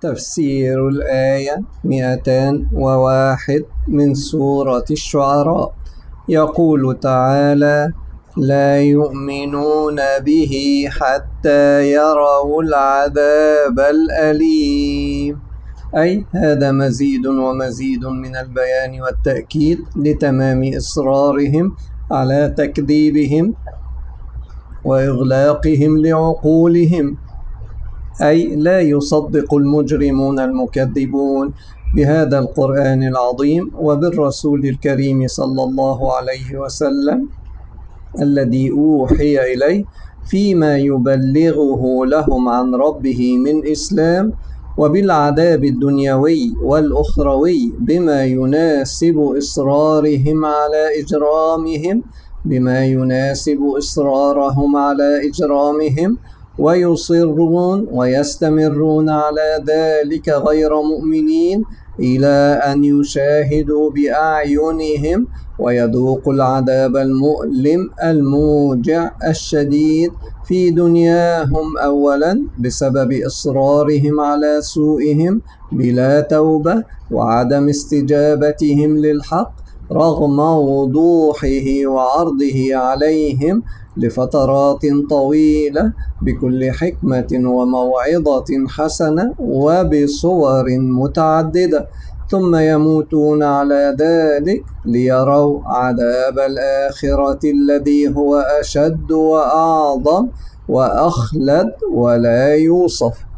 تفسير الآية 201 من سورة الشعراء. يقول تعالى: لا يؤمنون به حتى يروا العذاب الأليم. أي هذا مزيد ومزيد من البيان والتأكيد لتمام إصرارهم على تكذيبهم وإغلاقهم لعقولهم، أي لا يصدق المجرمون المكذبون بهذا القرآن العظيم وبالرسول الكريم صلى الله عليه وسلم الذي أوحي إليه فيما يبلغه لهم عن ربه من إسلام، وبالعذاب الدنيوي والأخروي بما يناسب إصرارهم على إجرامهم، ويصرون ويستمرون على ذلك غير مؤمنين إلى أن يشاهدوا بأعينهم ويذوقوا العذاب المؤلم الموجع الشديد في دنياهم أولا بسبب إصرارهم على سوءهم بلا توبة وعدم استجابتهم للحق رغم وضوحه وعرضه عليهم لفترات طويلة بكل حكمة وموعظة حسنة وبصور متعددة، ثم يموتون على ذلك ليروا عذاب الآخرة الذي هو أشد وأعظم وأخلد ولا يوصف.